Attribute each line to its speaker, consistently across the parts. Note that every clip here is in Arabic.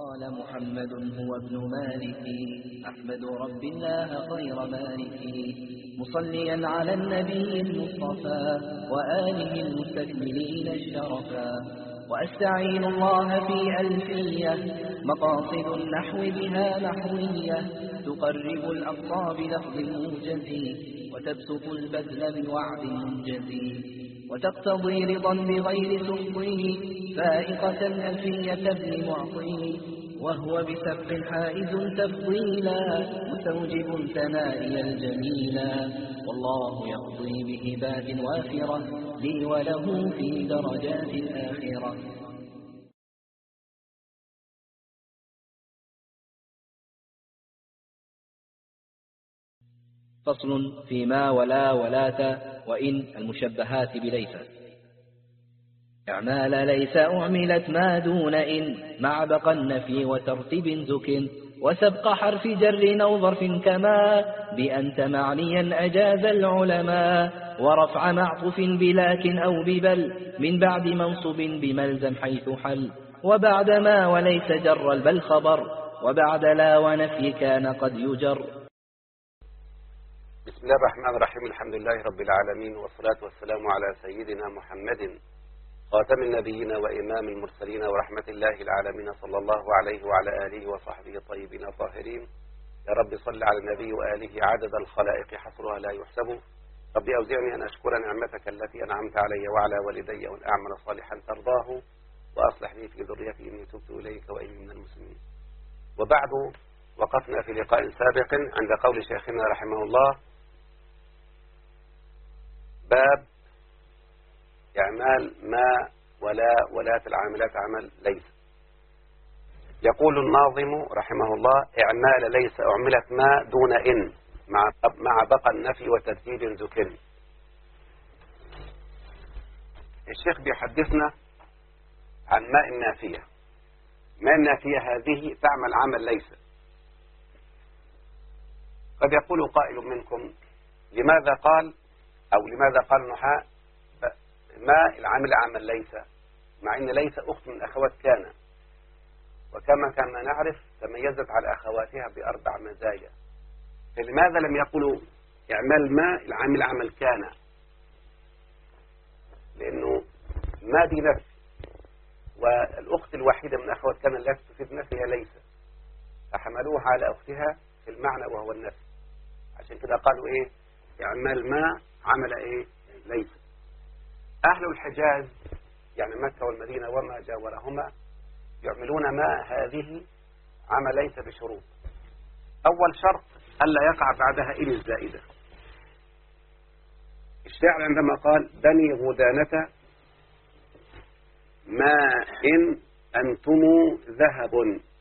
Speaker 1: قال محمد هو ابن مالك أحمد رب الله غير مالك مصليا على النبي المصطفى وآله المستكملين الشرفا وأستعين الله في ألفية مقاصد النحو بها نحوية تقرب الأقصى بلفظ موجز وتبسط البذل بوعد منجز وتقتضي رضا بغير سخطه فائقة ألفية ابن معطي وهو بسبق حائز تفضيلا مستوجب ثنائي الجميلا والله يقضي بهبات وافرة لي وله في درجات الآخرة. فصل فيما ولا ولاة وإن المشبهات بليس. إعمال ليس أعملت ما دون إن مع بقى النفي وترتيب زك وسبق حرف جر أو ظرف كما بأنت معنيا أجاز العلماء ورفع معطف بلكن أو ببل من بعد منصب بملزم حيث حل وبعد ما وليس جر البل خبر وبعد لا ونفي كان قد يجر.
Speaker 2: بسم الله الرحمن الرحيم. الحمد لله رب العالمين والصلاة والسلام على سيدنا محمد خاتم النبيين وإمام المرسلين ورحمة الله العالمين صلى الله عليه وعلى آله وصحبه الطيبين الطاهرين. يا رب صل على النبي وآله عدد الخلائق حصرها لا يحسب. ربي أوزعني أن أشكر نعمتك التي أنعمت علي وعلى والدي وأن أعمل صالحا ترضاه وأصلح لي في ذريتي إني تبت إليك وإني من المسلمين. وبعد، وقفنا في لقاء سابق عند قول شيخنا رحمه الله باب إعمال ما ولا ولاة العاملات عمل ليس. يقول الناظم رحمه الله إعمال ليس أعملت ما دون إن مع بقى النفي وترتيب زكن. الشيخ بيحدثنا عن ماء النافية. ماء النافية هذه تعمل عمل ليس. قد يقول قائل منكم لماذا قال النحاة ما العامل عمل ليس، مع ان ليس اخت من اخوات كان، وكما نعرف تميزت على اخواتها باربع مزايا، فلماذا لم يقولوا اعمال ما العامل عمل كان؟ لانه ما دي نفي، والاخت الوحيده من اخوات كان التي تفيد نفي هي ليس، فحملوها على اختها في المعنى وهو النفي. عشان كده قالوا ايه؟ اعمال ما عمل ايه؟ ليس. أهل الحجاز يعني مكة والمدينة وما جاورهما يعملون ما هذه عمل ليس بشروط. أول شرط ألا يقع بعدها إن الزائدة. الشاعر عندما قال بني غدانة ما إن أنتم ذهب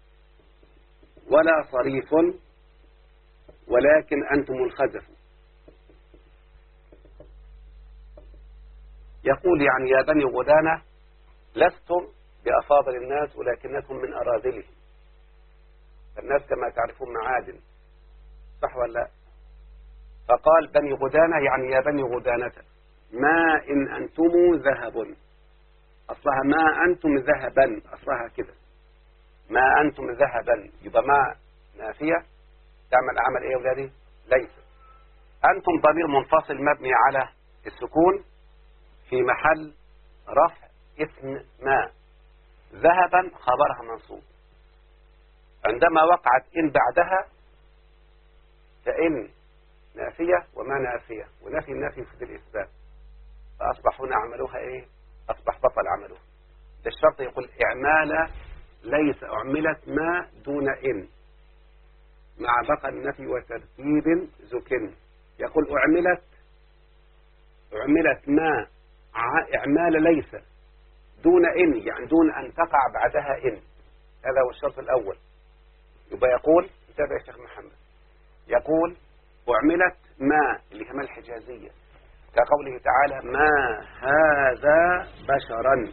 Speaker 2: ولا صريف ولكن أنتم الخزف، يقول يعني يا بني غدانة لستم بأفاضل الناس ولكنكم من أراذلهم، فالناس كما تعرفون معادن، صح ولا لا؟ فقال بني غدانة يعني يا بني غدانة ما إن أنتم ذهب، أصلها ما أنتم ذهبا، أصلها كده ما أنتم ذهبا، يبقى ما نافية تعمل عمل إيه يا ولادي؟ ليس. أنتم ضمير منفصل مبني على السكون في محل رفع اسم ما، ذهبا خبرها منصوب. عندما وقعت إن بعدها فإن نافية وما نافية، ونفي النفي في الإثبات، فأصبح هنا عملوها إيه؟ أصبح بطل عملوها. ده الشرط. يقول إعمال ليس أعملت ما دون إن مع بقى النفي وترتيب زكن. يقول أعملت ما إعمال ليس دون إن، يعني دون أن تقع بعدها إن. هذا هو الشرط الأول. يبقى يقول تابع يا شيخ محمد، يقول أعملت ما اللي هي ما الحجازية، كقوله تعالى ما هذا بشرا،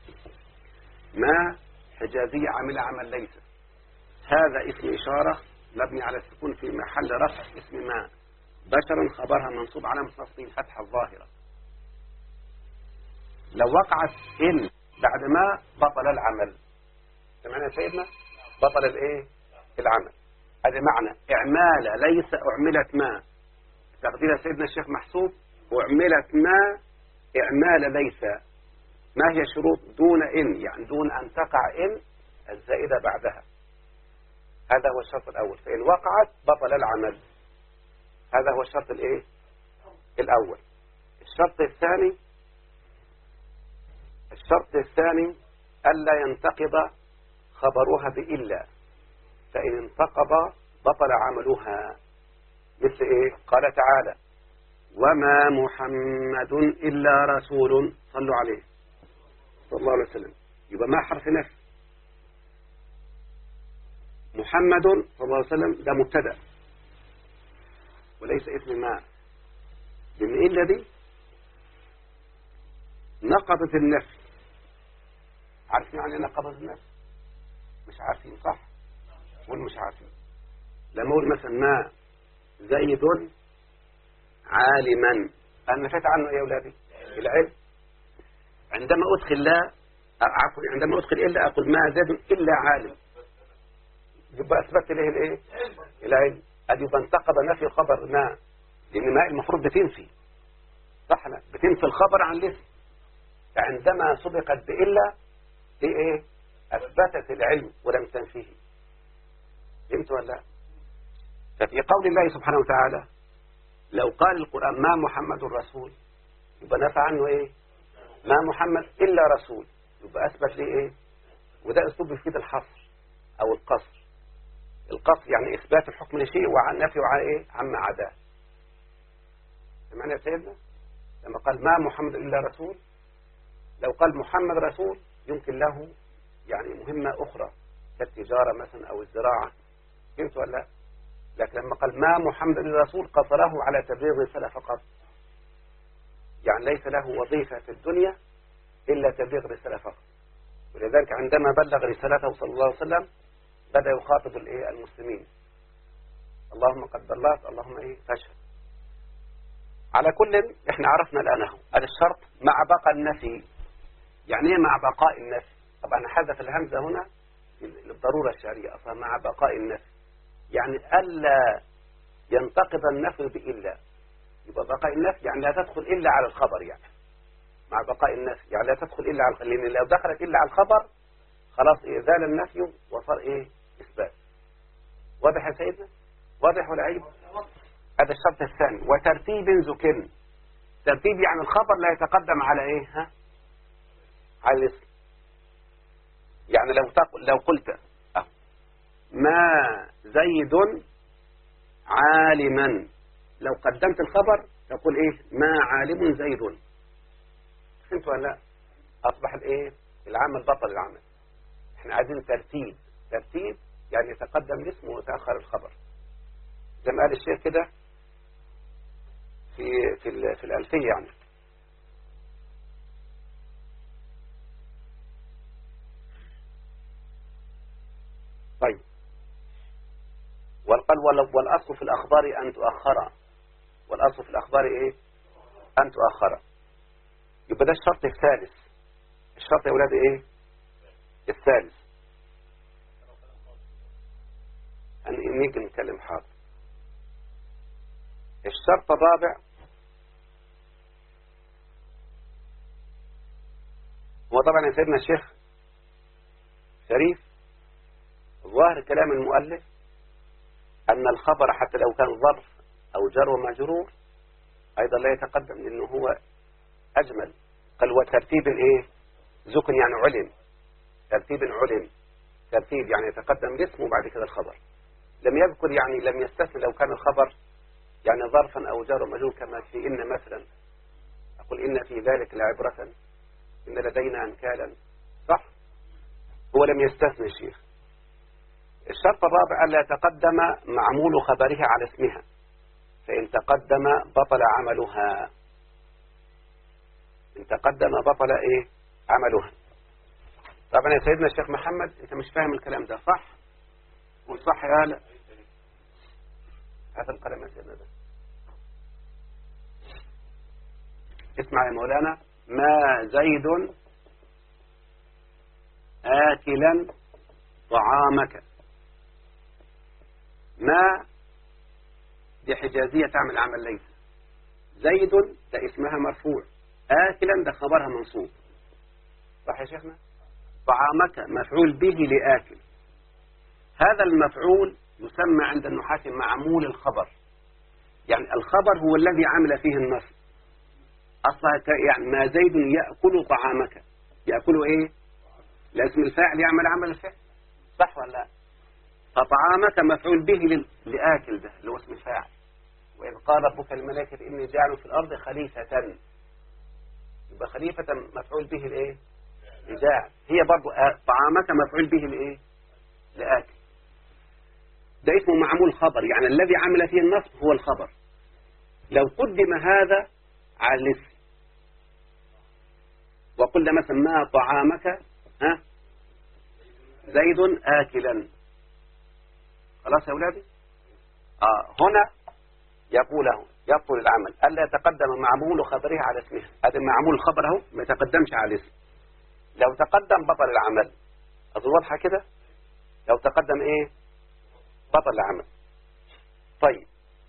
Speaker 2: ما حجازية عمل عمل ليس. هذا اسم إشارة مبني على السكون في محل رفع اسم ما، بشرا خبرها منصوب على نصبه الفتحة الظاهرة. لو وقعت إن بعد ما بطل العمل. سمعنا يا سيدنا؟ بطل الايه العمل. هذا معنى اعمال ليس اعملت ما، تقدير سيدنا الشيخ محسوب اعملت ما اعمال ليس. ما هي شروط؟ دون ان، يعني دون ان تقع ان الزائدة بعدها. هذا هو الشرط الاول، فان وقعت بطل العمل. هذا هو الشرط الايه الاول. الشرط الثاني ألا ينتقض خبرها بإلا، فإن انتقض بطل عملها. مثل إيه؟ قال تعالى وما محمد إلا رسول، صلوا عليه صلى الله عليه وسلم. يبقى ما حرف نفي، محمد صلى الله عليه وسلم ده مبتدأ وليس اسم ما، لأن إلا دي نقضت النفي. عارفين يعني نقضت النفي؟ مش عارفين صح؟ ولا مش عارفين؟ لما أقول مثلا ما زيد عالما، أنا نفيت عنه يا أولادي العلم. عندما أدخل لا، عفوا، عندما أدخل إلا أقول ما زيد إلا عالم، يبقى أثبت له الإيه؟ العلم. أدي يبقى انتقض نفي خبر ما، لأن ما المفروض بتنفي، صح؟ لا بتنفي الخبر عن الاسم. فعندما سبقت بإلا دي إيه؟ أثبتت العلم ولم تنفيه. فهمت ولا لا؟ ففي قول الله سبحانه وتعالى لو قال القرآن ما محمد رسول، يبقى نفى عنه إيه؟ ما محمد إلا رسول، يبقى أثبت ليه إيه؟ وده أسلوب يفيد الحصر أو القصر. القصر يعني إثبات الحكم لشيء وعن نفي وعن إيه؟ عما عداه. سمعنا يا سيدنا؟ لما قال ما محمد إلا رسول، لو قال محمد رسول يمكن له يعني مهمة أخرى كالتجارة مثلا أو الزراعة. فهمت ولا لا؟ لكن لما قال ما محمد إلا رسول قصره على تبليغ الرسالة فقط، يعني ليس له وظيفة في الدنيا إلا تبليغ الرسالة فقط. ولذلك عندما بلغ رسالته صلى الله عليه وسلم بدأ يخاطب المسلمين، اللهم قد بلغت اللهم إيه فاشهد. على كل احنا عرفنا الآن اهو هذا الشرط مع بقاء النفي. يعني ايه مع بقاء النفي؟ طبعا حذف الهمزة هنا للضرورة الشرعية أصلا، مع بقاء النفي يعني ألا ينتقض النفي بإلا. يبقى بقاء النفي يعني لا تدخل إلا على الخبر، يعني مع بقاء النفي يعني لا تدخل إلا على الخبر، لأن لو دخلت إلا على الخبر خلاص إيه زال النفي وصار إيه إثبات. واضح يا سيدنا؟ واضح ولا عيب؟ هذا الشرط الثاني. وترتيب ذكر، ترتيب يعني الخبر لا يتقدم على إيه؟ ها؟ على الاسم. يعني لو قلت ما زيد عالما، لو قدمت الخبر تقول ايه ما عالم زيد. فهمت ولا لا؟ اصبح الايه العمل بطل العمل. احنا عايزين ترتيب يعني يتقدم الاسم ويتاخر الخبر، زي ما قال الشيخ كده في الألفية يعني. طيب والأصل في الأخبار أن تؤخر، والأصل في الأخبار إيه؟ أن تؤخر. يبقى ده الشرط الثالث. الشرط يا أولاد إيه؟ الثالث. نيجي نتكلم حاضر. الشرط الرابع هو طبعا يا سيدنا الشيخ شريف ظاهر كلام المؤلف أن الخبر حتى لو كان ظرف أو جر ومجرور أيضا لا يتقدم، لأنه هو أجمل. قال وترتيب إيه؟ ذكر يعني علم، ترتيب يعني يتقدم الاسم وبعد كده الخبر. لم يذكر يعني لم يستثني لو كان الخبر يعني ظرفا أو جر ومجرور كما في إن مثلا، أقول إن في ذلك لعبرة إن لدينا أنكالا، صح؟ هو لم يستثني الشيخ. الشرط الرابع ألا يتقدم معمول خبرها على اسمها، فإن تقدم بطل عملها. إن تقدم بطل إيه؟ عملها. طبعا يا سيدنا الشيخ محمد أنت مش فاهم الكلام ده، صح؟ قول صح يا هلا. هذا الكلام يا سيدنا ده اسمع يا مولانا. ما زيد آكلا طعامك. ما دي حجازية تعمل عمل ليس. زيد ده اسمها مرفوع، آكلا ده خبرها منصوب، صح يا شيخنا؟ طعامك مفعول به لآكل. هذا المفعول يسمى عند النحاة معمول الخبر، يعني الخبر هو الذي عمل فيه النصب. أصلا يعني ما زيد يأكل طعامك، يأكل إيه؟ لازم الفاعل يعمل عمل الفعل، صح ولا لا؟ فطعامك مفعول به لآكل، ده اللي هو اسم الفاعل. وإذ قال ربك الملائكة إني جاعل في الأرض خليفة، يبقى خليفة مفعول به لإيه؟ لجاعل. هي برضو طعامك مفعول به لإيه؟ لآكل. ده اسمه معمول خبر، يعني الذي عمل فيه النصب هو الخبر. لو قدم هذا على الاسم وقلنا مثلا ما طعامك زيد آكلا، خلاص يا أولادي؟ هنا يقوله يبطل العمل ألا يتقدم معمول خبره على اسمه. هذا معمول الخبر اهو ما يتقدمش على الاسم. لو تقدم بطل العمل. أظن واضحة كده؟ لو تقدم إيه؟ بطل العمل. طيب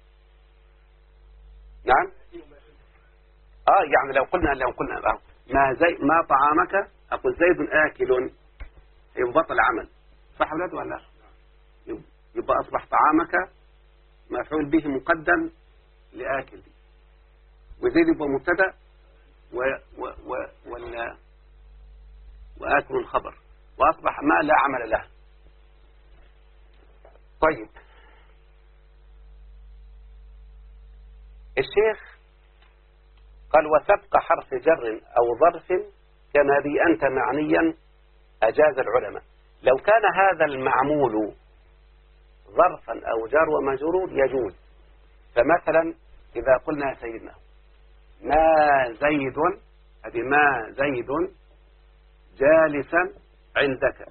Speaker 2: نعم. يعني لو قلنا ما طعامك، أقول زيد آكل، يبقى بطل عمل، صح ولا لا؟ يبقى أصبح طعامك مفعول به مقدم لآكل، وزيد يبقى مبتدا وآكل الخبر، وأصبح ما لا عمل له. طيب الشيخ قال وسبق حرف جر أو ظرف كما بي أنت معنيا أجاز العلماء. لو كان هذا المعمول ظرفا أو جار ومجرور يجوز. فمثلا إذا قلنا يا سيدنا ما زيد، هذه ما زيد جالسا عندك،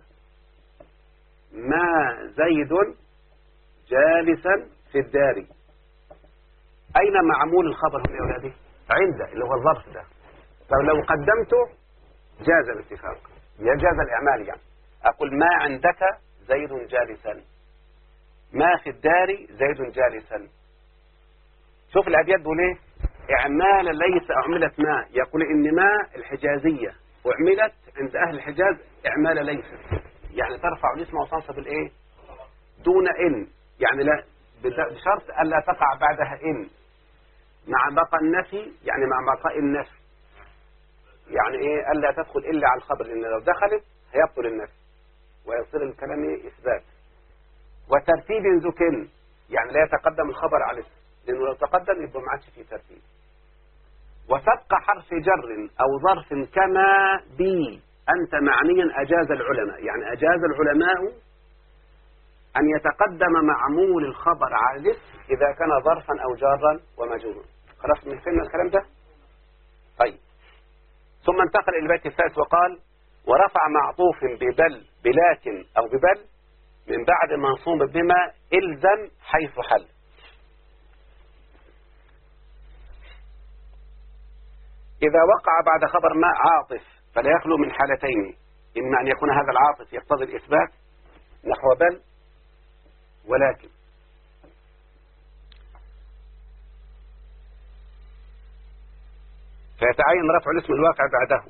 Speaker 2: ما زيد جالسا في الدار. أين معمول الخبر هنا يا أولادي؟ عند، اللي هو الظرف ده. فلو قدمته جاز الاتفاق، جاز الإعمال. يعني أقول ما عندك زيد جالسا، ما في الدار زيد جالسا. شوف الأبيات دول ايه؟ إعمال ليس أعملت ما. يقول إن ما الحجازية أعملت عند أهل الحجاز إعمال ليس، يعني ترفع الاسم وتنصب الإيه؟ دون إن، يعني لا، بشرط ألا تقع بعدها إن، مع بقى النفي، يعني مع بقاء النفي، يعني إيه؟ ألا تدخل إلا على الخبر، لأن لو دخلت هيبطل النفي ويصير الكلام إيه؟ إثبات. وترتيب ذكن، يعني لا يتقدم الخبر على الاسم، لأنه لو تقدم يبقى ما عادش فيه ترتيب. وسبق حرف جر أو ظرف كما بي أنت معنيا أجاز العلماء، يعني أجاز العلماء أن يتقدم معمول الخبر على الاسم إذا كان ظرفا أو جارا ومجرورا. خلاص من فهمنا الكلام ده؟ طيب ثم انتقل إلى البيت الثالث وقال ورفع معطوف ببل بلكن أو ببل من بعد منصوب بما إلزم حيث حل. إذا وقع بعد خبر ما عاطف فلا يخلو من حالتين، إما أن يكون هذا العاطف يقتضي الإثبات نحو بل، ولكن فيتعين رفع الاسم الواقع بعده.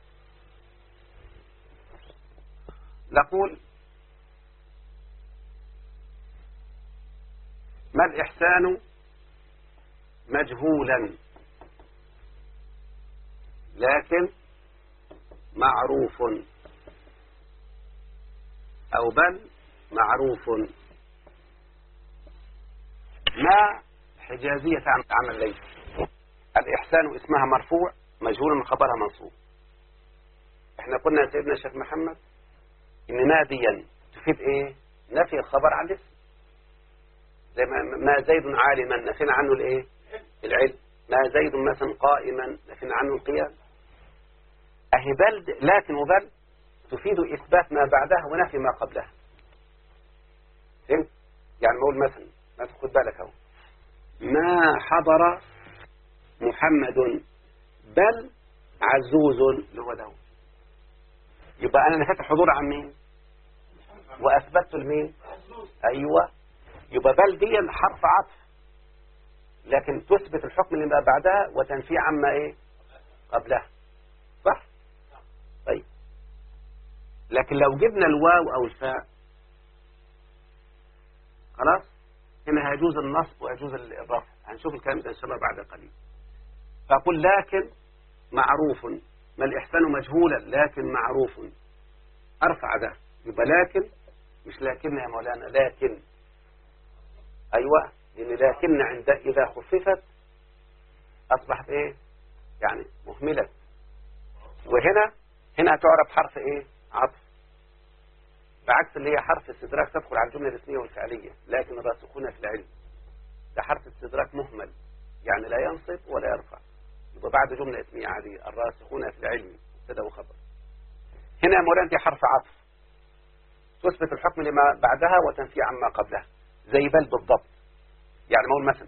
Speaker 2: نقول ما الإحسان مجهولا لكن معروف، أو بل معروف. ما حجازية عمل ليس. الإحسان اسمها مرفوع مجهول من خبرها منصوب. احنا قلنا سيدنا الشيخ محمد إن ناديا تفيد إيه؟ نفي الخبر عن الاسم، زي ما زيد عالما نفينا عنه الإيه؟ العلم. ما زيد مثلا قائما نفينا عنه القيام. أهي بل لكن وبل تفيد إثبات ما بعدها ونفي ما قبلها. فهمت؟ يعني نقول مثلا ما تاخد بالك اهو ما حضر محمد بل عزوز اللي هو ده، يبقى أنا نفيت الحضور عن مين؟ وأثبت المين؟ أيوة. يبقى بل دي حرف عطف، لكن تثبت الحكم اللي بعدها وتنفي عما إيه قبلها، صح؟ طيب، لكن لو جبنا الواو أو الفاء خلاص هنا هيجوز النصب ويجوز الرفع. هنشوف الكلام ده إن شاء الله بعد قليل. فأقول لكن معروف، ما الإحسان مجهولا لكن معروف، أرفع ده. يبقى لكن مش لكن يا مولانا، لكن أيوة، لأن لكن عند إذا خففت أصبحت إيه يعني مهملة، وهنا تعرف حرف إيه عطف، بعكس اللي هي حرف استدراك تدخل على الجملة الاسمية والفعلية. لكن الراسخون في العلم ده حرف استدراك مهمل، يعني لا ينصب ولا يرفع، يبقى بعد جملة اسمية عادية. الراسخون في العلم مبتدا وخبر. هنا يا مولانا دي حرف عطف تثبت الحكم لما بعدها وتنفي عما قبلها، زي بل بالضبط. يعني ما اقول مثلا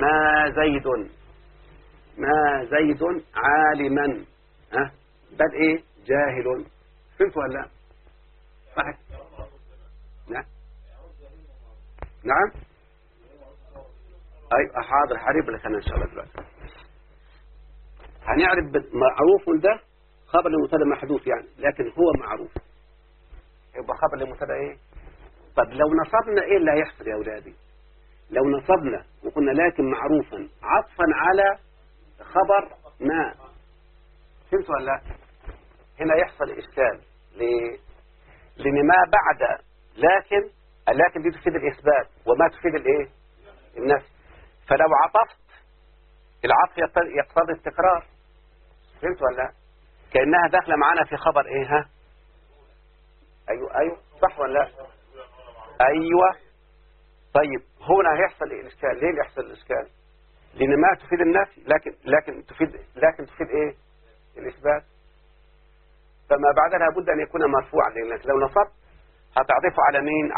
Speaker 2: ما زيد عالما، ها بل ايه جاهل. فهمت ولا لا؟ صحيح. نعم اي حاضر، هريب لك انا ان شاء الله دلوقتي. هنعرف معروف ده خبر لمبتدا محذوف يعني، لكن هو معروف يبقى خبر لمبتدا ايه. طب لو نصبنا ايه اللي هيحصل يا اولادي؟ لو نصبنا وقلنا لكن معروفا عطفا على خبر ما، فهمت ولا لا؟ هنا يحصل اشكال. ليه؟ لان ما بعد لكن دي تفيد الاثبات وما تفيد الايه النفي. فلو عطفت العطف يقتضي التكرار، فهمت ولا لا؟ كأنها داخله معانا في خبر ايه. ها ايوه صح ولا لا؟ ايوه. طيب هنا هيحصل الاشكال. ليه يحصل الاشكال؟ لان ما تفيد النفي لكن تفيد ايه الاثبات. فما بعدها لابد ان يكون مرفوعا، لانك لو نصبت هتعطفه على مين؟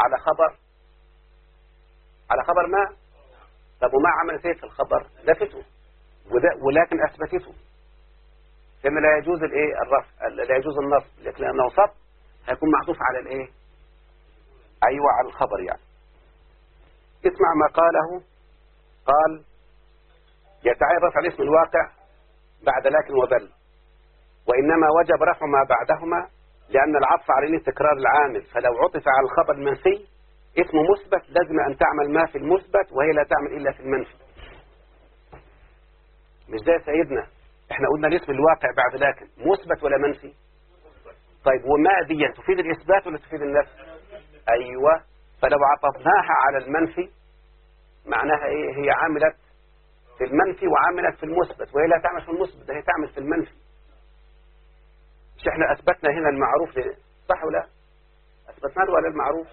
Speaker 2: على خبر ما. طب وما عملت ايه في الخبر؟ لفته ولكن اثبتته. لما لا يجوز الايه الرفع، لا يجوز النصب، لكن لو نصب هيكون معطوف على الايه ايوه على الخبر. يعني اسمع ما قاله، قال يتعرف على اسم الواقع بعد لكن وبل، وإنما وجب رفع ما بعدهما لأن العطف على تكرار العامل، فلو عطف على الخبر المنفي اسمه مثبت لازم أن تعمل ما في المثبت وهي لا تعمل إلا في المنفي. مش ده سيدنا، احنا قلنا الاسم الواقع بعد لكن مثبت ولا منفي؟ طيب وما دي تفيد الإثبات ولا تفيد النفي؟ أيوة. فلو عطفناها على المنفي معناها ايه؟ هي عاملت في المنفي وعاملت في المثبت، وهي لا تعمل في المثبت، هي تعمل في المنفي. مش احنا اثبتنا هنا المعروف صح ولا اثبتنا له ولا المعروف؟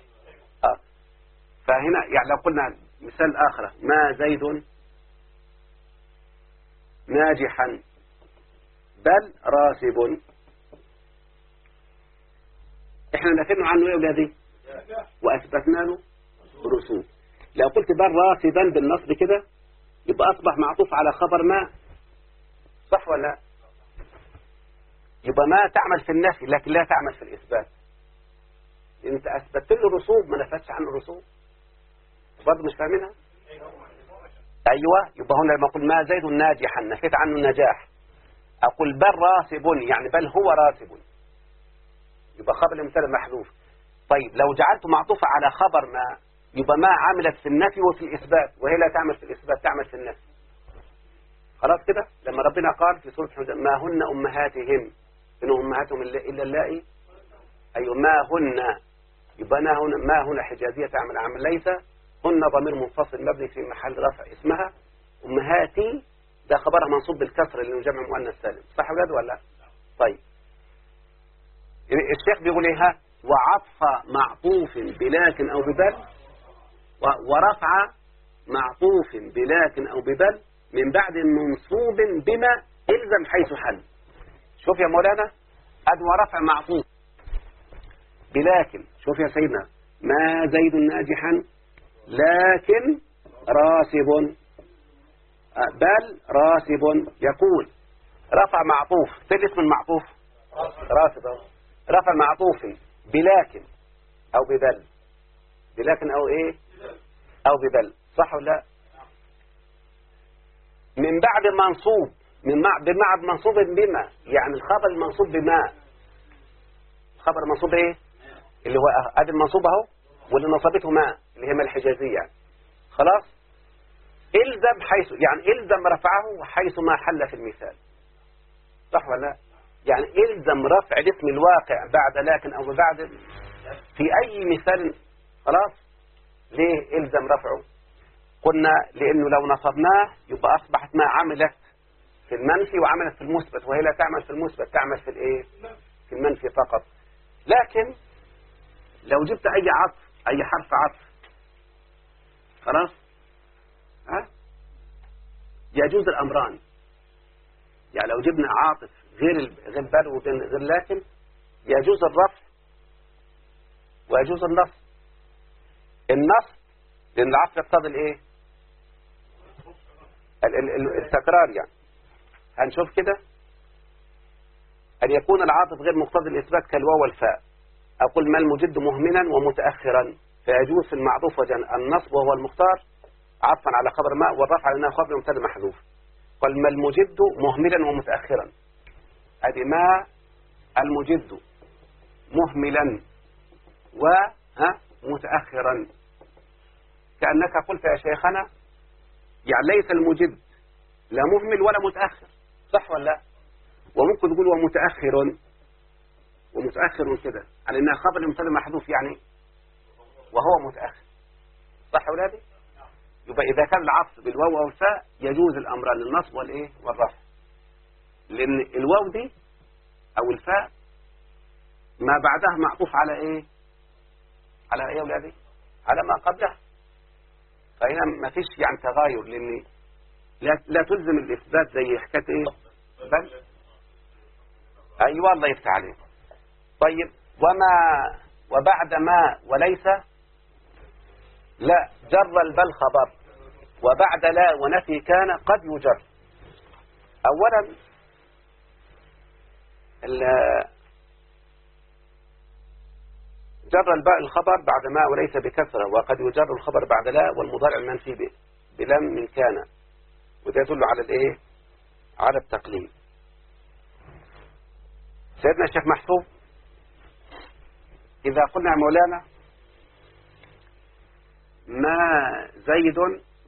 Speaker 2: فهنا يعني لو قلنا مثال اخر، ما زيد ناجحا بل راسب، احنا نفينا عنه ايه يا اولادي واثبتنا له رسوب. لو قلت بل راسبا بالنصب كده يبقى اصبح معطوف على خبر ما، صح ولا لا؟ يبقى ما تعمل في النفي لكن لا تعمل في الإثبات. انت أثبتت له رسوب ما نفتش عنه رسوب، برضه مش فاهمينها؟ أيوة. يبقى هنا لما أقول ما زيد ناجحا نفيت عنه النجاح، أقول بل راسب يعني بل هو راسب، يبقى خبر المثال محذوف. طيب لو جعلته معطوفة على خبر ما يبقى ما عملت في النفي وفي الإثبات، وهي لا تعمل في الإثبات تعمل في النفي. خلاص كده. لما ربنا قال في سورة حجر ما هن أمهاتهم إن أمهاتهم إلا اللائي، أي ما هن، يبقى ما هنا حجازية تعمل عمل ليس، هن ضمير منفصل مبني في محل رفع اسمها، أمهاتي ده خبرها منصوب بالكسر لأنه جمع مؤنث سالم، صح ولا لا؟ طيب الشيخ بيقول ايه؟ وعطف معطوف بلكن أو ببل، ورفع معطوف بلكن أو ببل من بعد منصوب بما إلزم حيث حل. شوف يا مولانا، أد ورفع معطوف بلكن، شوف يا سيدنا ما زيد ناجحا لكن راسب، بل راسب. يقول رفع معطوف في الاسم المعطوف راسب، رفع معطوف بلكن أو ببل، بلكن أو إيه أو ببل، صح ولا لا؟ من بعد منصوب، بمعنى منصوب بما، يعني الخبر المنصوب بما، الخبر المنصوب إيه اللي هو أدي المنصوب أهو، واللي نصبته ما اللي هي ما الحجازية يعني. خلاص، إلزم حيث، يعني إلزم رفعه حيث ما حل في المثال، صح ولا لا؟ يعني إلزم رفع الاسم الواقع بعد لكن أو بعد في أي مثال. خلاص، ليه إلزم رفعه؟ قلنا لأنه لو نصبناه يبقى أصبحت ما عملت في المنفي وعملت في المثبت، وهي لا تعمل في المثبت، تعمل في الإيه؟ في المنفي فقط. لكن لو جبت أي عطف، أي حرف عطف، خلاص، يجوز الأمران. يعني لو جبنا عاطف غير بل وغير لكن، يجوز الرفع ويجوز النصب. النصب لأن العطف يقتضي الإيه؟ التكرار يعني. هنشوف كده، أن يكون العاطف غير مقتضي الإثبات كالواو والفاء. أقول ما المجد مهملا ومتأخرا، فيجوز في المعطوف وجن النصب وهو المختار عطفا على خبر ما، والرفع لأنها خبر مبتدا محذوف. قال ما المجد مهملا ومتأخرا، أدي ما المجد مهملا ومتأخرا، كأنك قلت يا شيخنا يعني ليس المجد لا مهمل ولا متأخر، صح ولا لا؟ وممكن تقول ومتأخر كده على أنها خبر مبتدا محذوف يعني وهو متأخر، صح يا أولادي؟ يبقى إذا كان العطف بالواو والفاء يجوز الأمران، النصب والإيه والرفع، لأن الواو دي أو الفاء ما بعدها معطوف على إيه؟ على إيه يا أولادي؟ على ما قبلها، فهنا ما فيش يعني تغاير، لأن لا تلزم الإثبات زي حكاية إيه؟ بل أيوة الله يفتح عليك. طيب وبعد ما وليس لا جر البل خبر، وبعد لا ونفي كان قد يجر. أولا جر الباء الخبر بعد ما وليس بكثرة، وقد يجر الخبر بعد لا والمضارع المنفي بلم من كان، وده يدل على الايه؟ على التقليد. سيدنا الشيخ محفوظ إذا قلنا يا مولانا ما زيد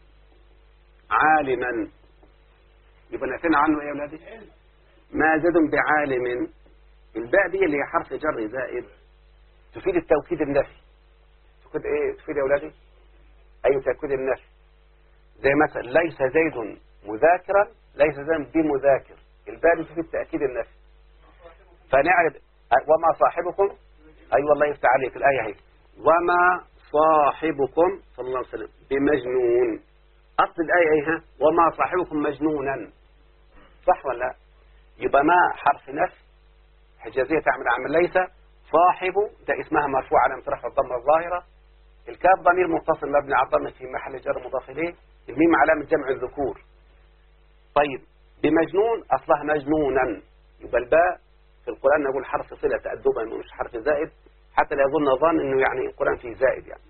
Speaker 2: عالما، يبقى نأتينا عنه ايه يا ولادي؟ ما زيد بعالم، الباء دي اللي هي حرف جر زائد تفيد التوكيد النفي. تفيد ايه؟ تفيد يا ولادي اي توكيد النفي، زي مثلا ليس زيد مذاكرا، ليس زيد بمذاكر، الباء دي تفيد تأكيد النفي. فنعرف وما صاحبكم، اي والله يفتح عليك الآية هي وما صاحبكم صلى الله عليه وسلم بمجنون، أصل الآية ايه؟ وما صاحبكم مجنونا، صح ولا لا؟ يبقى ما حرف نفي حجازية تعمل عمل ليس، صاحب ده اسمها مرفوع على رفع الضمة الظاهرة، الكاف ضمير متصل مبني على الضمة في محل جر مضاف إليه، الميم علامة جمع الذكور. طيب بمجنون أصلها مجنونا، يبقى الباء في القرآن نقول حرف صلة تأدبا مش حرف زائد، حتى لا يظن ظن إنه يعني القرآن فيه زائد يعني.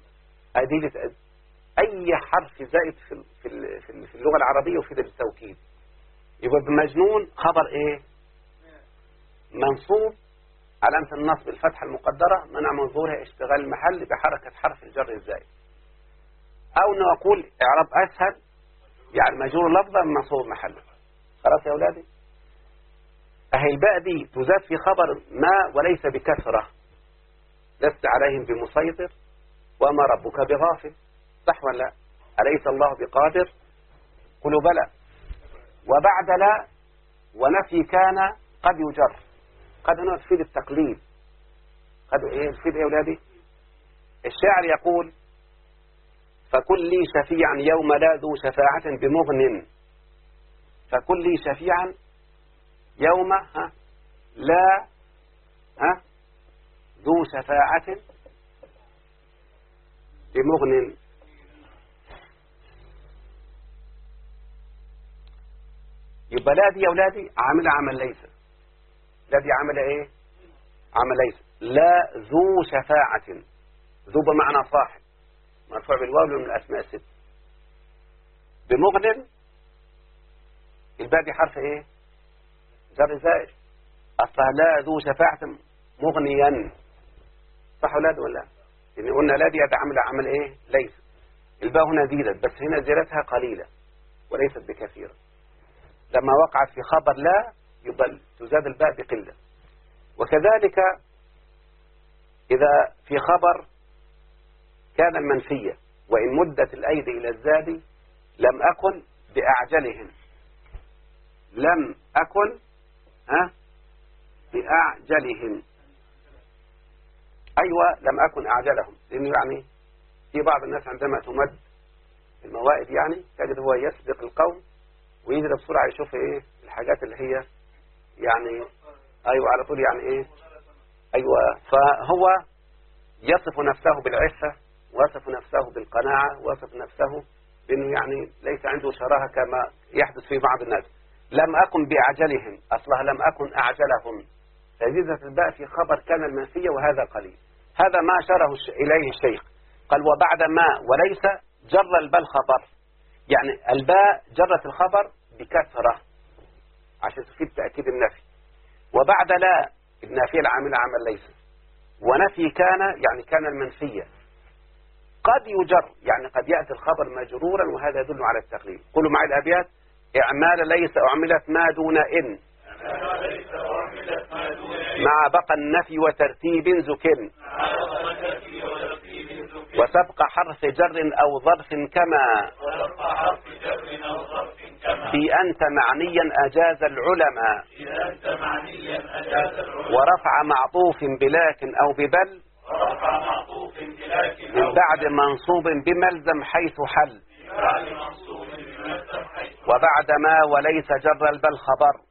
Speaker 2: أي حرف زائد في اللغة العربية يفيد بالتوكيد. يبقى بمجنون خبر إيه؟ منصوب علامة النصب الفتحة المقدرة منع من ظهورها اشتغال المحل بحركة حرف الجر الزائد، أو نقول إعراب أسهل يعني مجرور لفظا منصوب محله. خلاص يا أولادي؟ أهي الباء دي تزاد في خبر ما وليس بكثرة، لست عليهم بمسيطر وما ربك بغافل، صح ولا لا؟ أليس الله بقادر؟ قلوا بلى. وبعد لا ونفي كان قد يجر، قد هنا تفيد التقليد، قد ايه تفيد ايه يا اولادي؟ الشاعر يقول فكن لي شفيعا يوم لا ذو شفاعة بمغن، فكن لي شفيعا يوم لا ذو شفاعة بمغن. يبقى لا دي يا اولادي عامله عمل ليس، لا دي عامله ايه؟ عمل ليس. لا ذو شفاعة، ذو بمعنى صاحب، مرفوع بالواو من الأسماء الست. بمغن، الباء دي حرف ايه؟ جر زائد، أصلها لا ذو شفاعة مغنيا، صح ولا لا؟ يعني قلنا لا دي عمل ايه؟ ليس. الباء هنا زيدت، بس هنا زيادتها قليلة وليست بكثيرة. لما وقعت في خبر لا يبقى تزاد الباء بقلة. وكذلك إذا في خبر كان المنفية وإن مدت الأيدي إلى الزاد لم أكن بأعجلهم، لم أكن بأعجلهم، أيوة لم أكن أعجلهم، لأنه يعني في بعض الناس عندما تمد الموائد يعني تجد هو يسبق القوم ويجري بسرعة يشوف إيه الحاجات اللي هي يعني أيوة على طول يعني إيه أيوة. فهو يصف نفسه بالعفة، وصف نفسه بالقناعة، وصف نفسه بأنه يعني ليس عنده شراهة كما يحدث في بعض الناس. لم أكن بأعجلهم، أصلها لم أكن أعجلهم، فزيدت الباء في خبر كان المنفية وهذا قليل. هذا ما أشاره إليه الشيخ، قال وبعد ما وليس جر الباء الخبر، يعني الباء جرت الخبر بكثرة عشان تفيد تأكيد النفي. وبعد لا النافية العاملة عمل ليس. ونفي كان يعني كان المنفية. قد يجر يعني قد يأتي الخبر مجرورا، وهذا يدل على التقليل. قولوا معي الأبيات: إعمال ليس أعملت ما دون إن مع بقى النفي وترتيب زكن، وسبق حرف جر أو ظرف كما بأنت معنيا أجاز العلماء، ورفع معطوف بلكن أو ببل من بعد منصوب بملزم حيث حل، وبعد ما وليس جر البل خبر،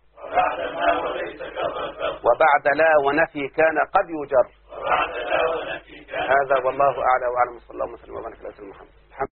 Speaker 2: وبعد لا ونفي كان قد يجر. هذا والله أعلى وأعلم. صلى الله وسلم وبارك على سيدنا محمد.